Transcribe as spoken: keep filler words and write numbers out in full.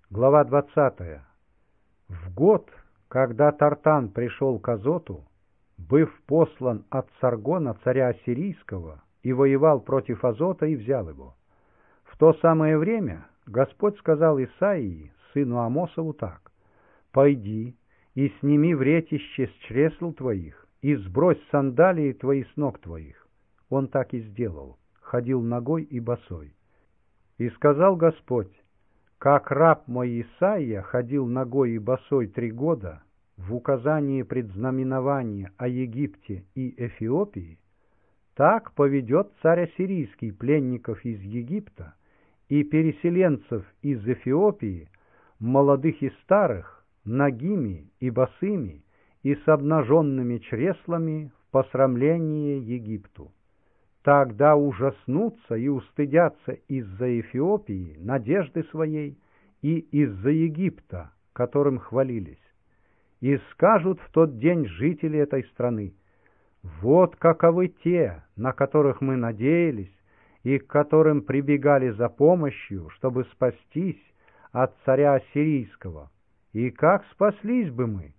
Глава двадцатая. В год, когда Тартан пришел к Азоту, быв послан от Саргона, царя Ассирийского, и воевал против Азота и взял его. В то самое время Господь сказал Исаии, сыну Амосову, так: «Пойди и сними вретище с чресл твоих, и сбрось сандалии твои с ног твоих». Он так и сделал, ходил нагой и босой. И сказал Господь: «Как раб мой Исаия ходил нагой и босой три года в указании предзнаменования о Египте и Эфиопии, так поведет царь Ассирийский пленников из Египта и переселенцев из Эфиопии, молодых и старых, нагими и босыми и с обнаженными чреслами в посрамление Египту. Тогда ужаснутся и устыдятся из-за Эфиопии надежды своей и из-за Египта, которым хвалились. И скажут в тот день жители этой страны: вот каковы те, на которых мы надеялись и к которым прибегали за помощью, чтобы спастись от царя Ассирийского. И как спаслись бы мы,